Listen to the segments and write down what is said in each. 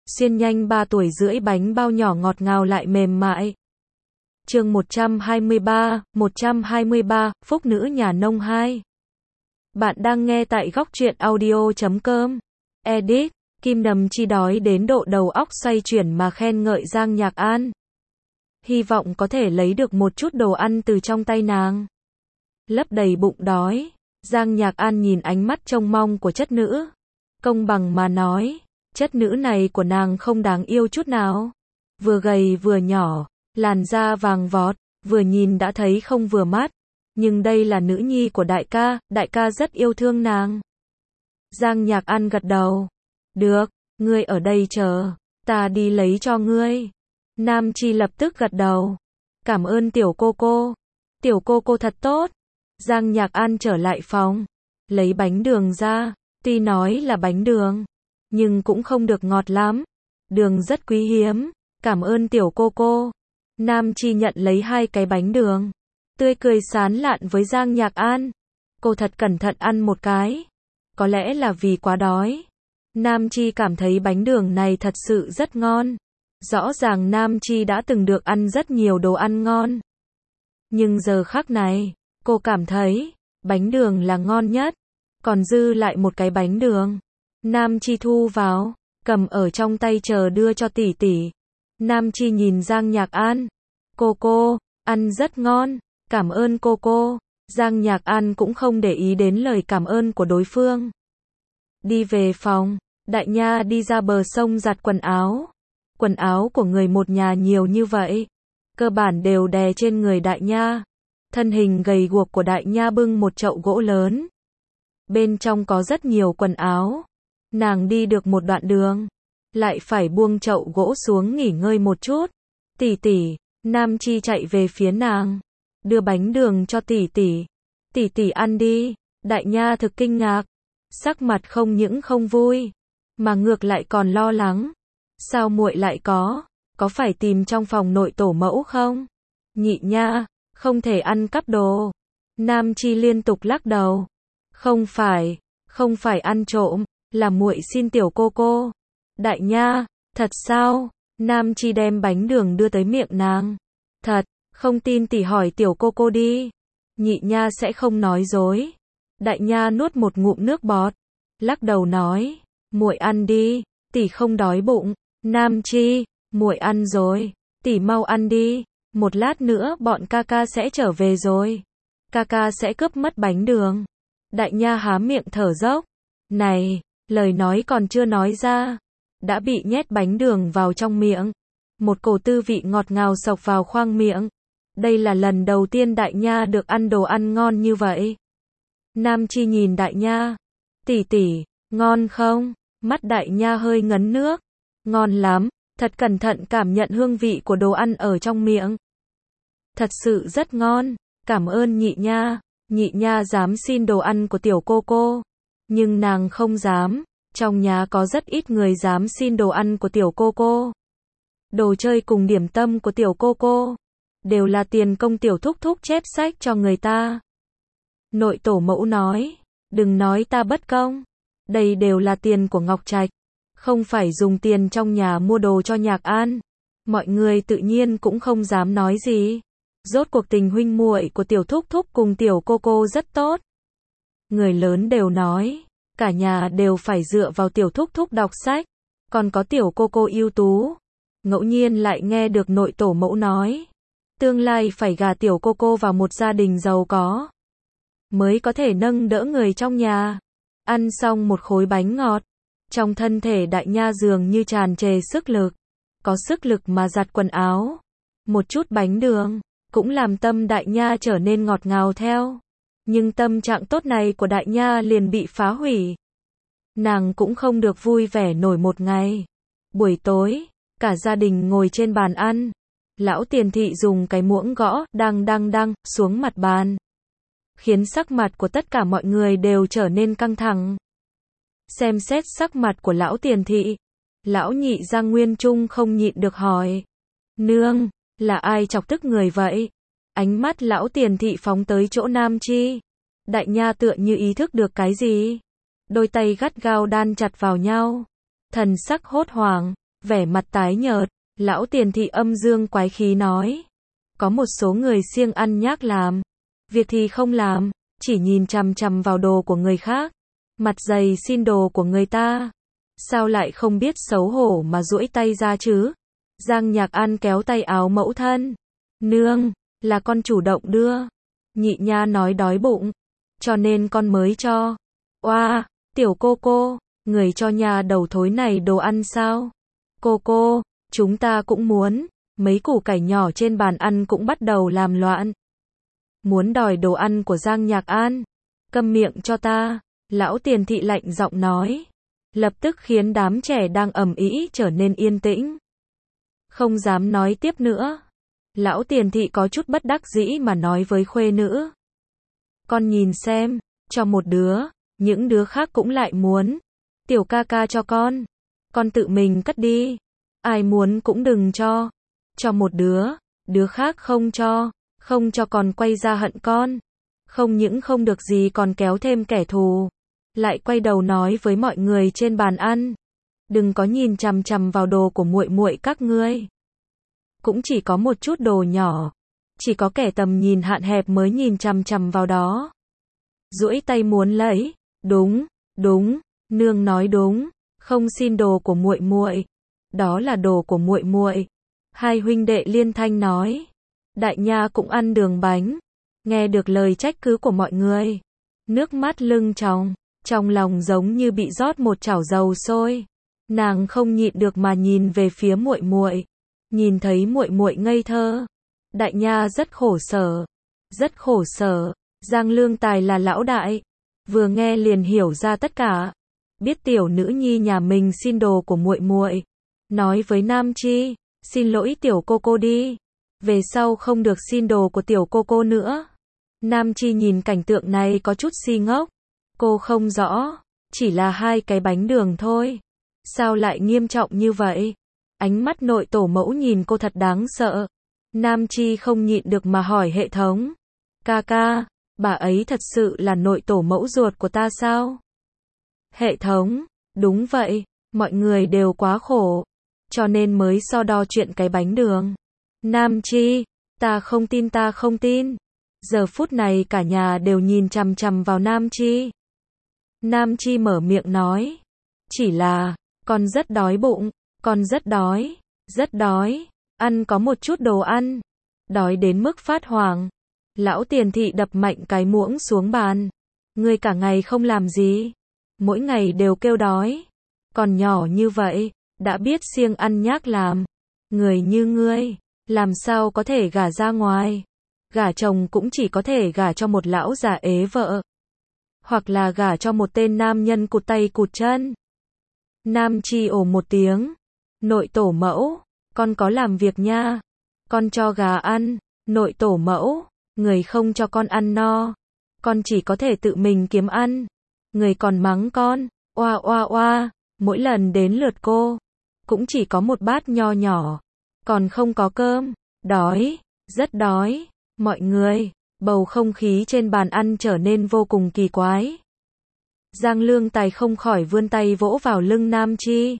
xiên nhanh 3 tuổi rưỡi bánh bao nhỏ ngọt ngào lại mềm mại. Chương 123, Phúc nữ nhà nông 2. Bạn đang nghe tại góc truyện audio.com. Edit, Kim Đầm Chi đói đến độ đầu óc xoay chuyển mà khen ngợi Giang Nhạc An. Hy vọng có thể lấy được một chút đồ ăn từ trong tay nàng. Lấp đầy bụng đói, Giang Nhạc An nhìn ánh mắt trông mong của chất nữ. Công bằng mà nói, chất nữ này của nàng không đáng yêu chút nào. Vừa gầy vừa nhỏ, làn da vàng vọt, vừa nhìn đã thấy không vừa mắt. Nhưng đây là nữ nhi của đại ca rất yêu thương nàng. Giang Nhạc An gật đầu. Được, ngươi ở đây chờ, ta đi lấy cho ngươi. Nam Chi lập tức gật đầu. Cảm ơn tiểu cô thật tốt. Giang Nhạc An trở lại phòng, lấy bánh đường ra, tuy nói là bánh đường, nhưng cũng không được ngọt lắm. Đường rất quý hiếm, cảm ơn tiểu cô. Nam Chi nhận lấy 2 cái bánh đường, tươi cười sán lạn với Giang Nhạc An. Cô thật cẩn thận ăn một cái. Có lẽ là vì quá đói. Nam Chi cảm thấy bánh đường này thật sự rất ngon. Rõ ràng Nam Chi đã từng được ăn rất nhiều đồ ăn ngon. Nhưng giờ khắc này, cô cảm thấy, bánh đường là ngon nhất. Còn dư lại một cái bánh đường. Nam Chi thu vào, cầm ở trong tay chờ đưa cho tỷ tỷ. Nam Chi nhìn Giang Nhạc An. Cô, ăn rất ngon, cảm ơn cô. Giang Nhạc An cũng không để ý đến lời cảm ơn của đối phương. Đi về phòng, Đại Nha đi ra bờ sông giặt quần áo. Quần áo của người một nhà nhiều như vậy, cơ bản đều đè trên người Đại Nha. Thân hình gầy guộc của Đại Nha bưng một chậu gỗ lớn. Bên trong có rất nhiều quần áo. Nàng đi được một đoạn đường, lại phải buông chậu gỗ xuống nghỉ ngơi một chút. Tỷ, Nam Chi chạy về phía nàng, đưa bánh đường cho tỷ. Tỷ ăn đi. Đại Nha thực kinh ngạc, sắc mặt không những không vui, mà ngược lại còn lo lắng. Sao muội lại có phải tìm trong phòng nội tổ mẫu không? Nhị Nha, không thể ăn cắp đồ. Nam Chi liên tục lắc đầu. Không phải ăn trộm, là muội xin tiểu cô. Đại Nha, thật sao? Nam Chi đem bánh đường đưa tới miệng nàng. Thật, không tin tỷ hỏi tiểu cô đi. Nhị Nha sẽ không nói dối. Đại Nha nuốt một ngụm nước bọt, lắc đầu nói, muội ăn đi, tỷ không đói bụng. Nam Chi, muội ăn rồi, tỷ mau ăn đi, một lát nữa bọn ca sẽ trở về rồi. Ca sẽ cướp mất bánh đường. Đại Nha há miệng thở dốc. Này, lời nói còn chưa nói ra, đã bị nhét bánh đường vào trong miệng. Một cổ tư vị ngọt ngào xộc vào khoang miệng. Đây là lần đầu tiên Đại Nha được ăn đồ ăn ngon như vậy. Nam Chi nhìn Đại Nha. Tỷ, ngon không? Mắt Đại Nha hơi ngấn nước. Ngon lắm, thật cẩn thận cảm nhận hương vị của đồ ăn ở trong miệng. Thật sự rất ngon, cảm ơn nhị Nha. Nhị Nha dám xin đồ ăn của tiểu cô. Nhưng nàng không dám, trong nhà có rất ít người dám xin đồ ăn của tiểu cô. Đồ chơi cùng điểm tâm của tiểu cô đều là tiền công tiểu thúc chép sách cho người ta. Nội tổ mẫu nói, đừng nói ta bất công, đây đều là tiền của Ngọc Trạch, không phải dùng tiền trong nhà mua đồ cho Nhạc An. Mọi người tự nhiên cũng không dám nói gì. Rốt cuộc tình huynh muội của tiểu thúc cùng tiểu cô rất tốt. Người lớn đều nói, cả nhà đều phải dựa vào tiểu thúc đọc sách, còn có tiểu cô ưu tú. Ngẫu nhiên lại nghe được nội tổ mẫu nói, tương lai phải gả tiểu cô vào một gia đình giàu có, mới có thể nâng đỡ người trong nhà. Ăn xong một khối bánh ngọt, trong thân thể Đại Nha dường như tràn trề sức lực, có sức lực mà giặt quần áo. Một chút bánh đường cũng làm tâm Đại Nha trở nên ngọt ngào theo. Nhưng tâm trạng tốt này của Đại Nha liền bị phá hủy. Nàng cũng không được vui vẻ nổi một ngày. Buổi tối, cả gia đình ngồi trên bàn ăn. Lão Tiền Thị dùng cái muỗng gõ đăng xuống mặt bàn, khiến sắc mặt của tất cả mọi người đều trở nên căng thẳng. Xem xét sắc mặt của lão Tiền Thị, lão nhị Giang Nguyên Trung không nhịn được hỏi, nương, là ai chọc tức người vậy? Ánh mắt lão Tiền Thị phóng tới chỗ Nam Chi. Đại Nha tựa như ý thức được cái gì, đôi tay gắt gao đan chặt vào nhau, thần sắc hốt hoảng. Vẻ mặt tái nhợt, lão tiền thị âm dương quái khí nói. Có một số người siêng ăn nhác làm. Việc thì không làm, chỉ nhìn chằm chằm vào đồ của người khác. Mặt dày xin đồ của người ta. Sao lại không biết xấu hổ mà duỗi tay ra chứ? Giang Nhạc An kéo tay áo mẫu thân. Nương, là con chủ động đưa. Nhị nha nói đói bụng. Cho nên con mới cho. Oa, tiểu cô, người cho nhà đầu thối này đồ ăn sao? Cô, chúng ta cũng muốn. Mấy củ cải nhỏ trên bàn ăn cũng bắt đầu làm loạn. Muốn đòi đồ ăn của Giang Nhạc An. Câm miệng cho ta. Lão tiền thị lạnh giọng nói. Lập tức khiến đám trẻ đang ầm ĩ trở nên yên tĩnh. Không dám nói tiếp nữa. Lão tiền thị có chút bất đắc dĩ mà nói với khuê nữ. Con nhìn xem, cho một đứa, những đứa khác cũng lại muốn. Tiểu ca ca cho con tự mình cất đi. Ai muốn cũng đừng cho. Cho một đứa khác không cho còn quay ra hận con. Không những không được gì còn kéo thêm kẻ thù. Lại quay đầu nói với mọi người trên bàn ăn. Đừng có nhìn chằm chằm vào đồ của muội muội các ngươi. Cũng chỉ có một chút đồ nhỏ. Chỉ có kẻ tầm nhìn hạn hẹp mới nhìn chằm chằm vào đó. Duỗi tay muốn lấy. Đúng, nương nói đúng. Không xin đồ của muội muội. Đó là đồ của muội muội. Hai huynh đệ liên thanh nói. Đại nha cũng ăn đường bánh. Nghe được lời trách cứ của mọi người. Nước mắt lưng tròng. Trong lòng giống như bị rót một chảo dầu sôi. Nàng không nhịn được mà nhìn về phía muội muội. Nhìn thấy muội muội ngây thơ. Đại nha rất khổ sở. Giang Lương Tài là lão đại. Vừa nghe liền hiểu ra tất cả. Biết tiểu nữ nhi nhà mình xin đồ của muội muội. Nói với Nam Chi. Xin lỗi tiểu cô đi. Về sau không được xin đồ của tiểu cô nữa. Nam Chi nhìn cảnh tượng này có chút si ngốc. Cô không rõ. Chỉ là 2 cái bánh đường thôi. Sao lại nghiêm trọng như vậy? Ánh mắt nội tổ mẫu nhìn cô thật đáng sợ. Nam Chi không nhịn được mà hỏi hệ thống. Ca, bà ấy thật sự là nội tổ mẫu ruột của ta sao? Hệ thống, đúng vậy, mọi người đều quá khổ. Cho nên mới so đo chuyện cái bánh đường. Nam Chi, ta không tin. Giờ phút này cả nhà đều nhìn chằm chằm vào Nam Chi. Nam Chi mở miệng nói. Chỉ là, con rất đói bụng, con rất đói, ăn có một chút đồ ăn. Đói đến mức phát hoảng. Lão tiền thị đập mạnh cái muỗng xuống bàn. Ngươi cả ngày không làm gì. Mỗi ngày đều kêu đói. Còn nhỏ như vậy, đã biết siêng ăn nhác làm. Người như ngươi, làm sao có thể gả ra ngoài. Gả chồng cũng chỉ có thể gả cho một lão già ế vợ. Hoặc là gả cho một tên nam nhân cụt tay cụt chân. Nam Chi ồ một tiếng. Nội tổ mẫu, con có làm việc nha. Con cho gà ăn. Nội tổ mẫu, người không cho con ăn no. Con chỉ có thể tự mình kiếm ăn. Người còn mắng con. Oa, mỗi lần đến lượt cô. Cũng chỉ có một bát nho nhỏ. Còn không có cơm. Đói, rất đói. Mọi người, bầu không khí trên bàn ăn trở nên vô cùng kỳ quái. Giang Lương Tài không khỏi vươn tay vỗ vào lưng Nam Chi.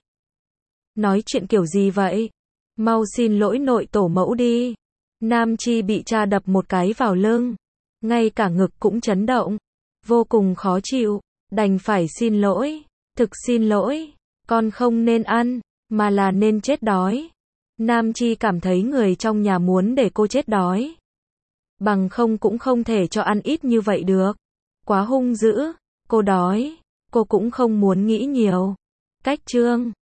Nói chuyện kiểu gì vậy? Mau xin lỗi nội tổ mẫu đi. Nam Chi bị cha đập một cái vào lưng. Ngay cả ngực cũng chấn động. Vô cùng khó chịu. Đành phải xin lỗi. Thực xin lỗi. Con không nên ăn, mà là nên chết đói. Nam Chi cảm thấy người trong nhà muốn để cô chết đói. Bằng không cũng không thể cho ăn ít như vậy được. Quá hung dữ. Cô đói. Cô cũng không muốn nghĩ nhiều. Cách chương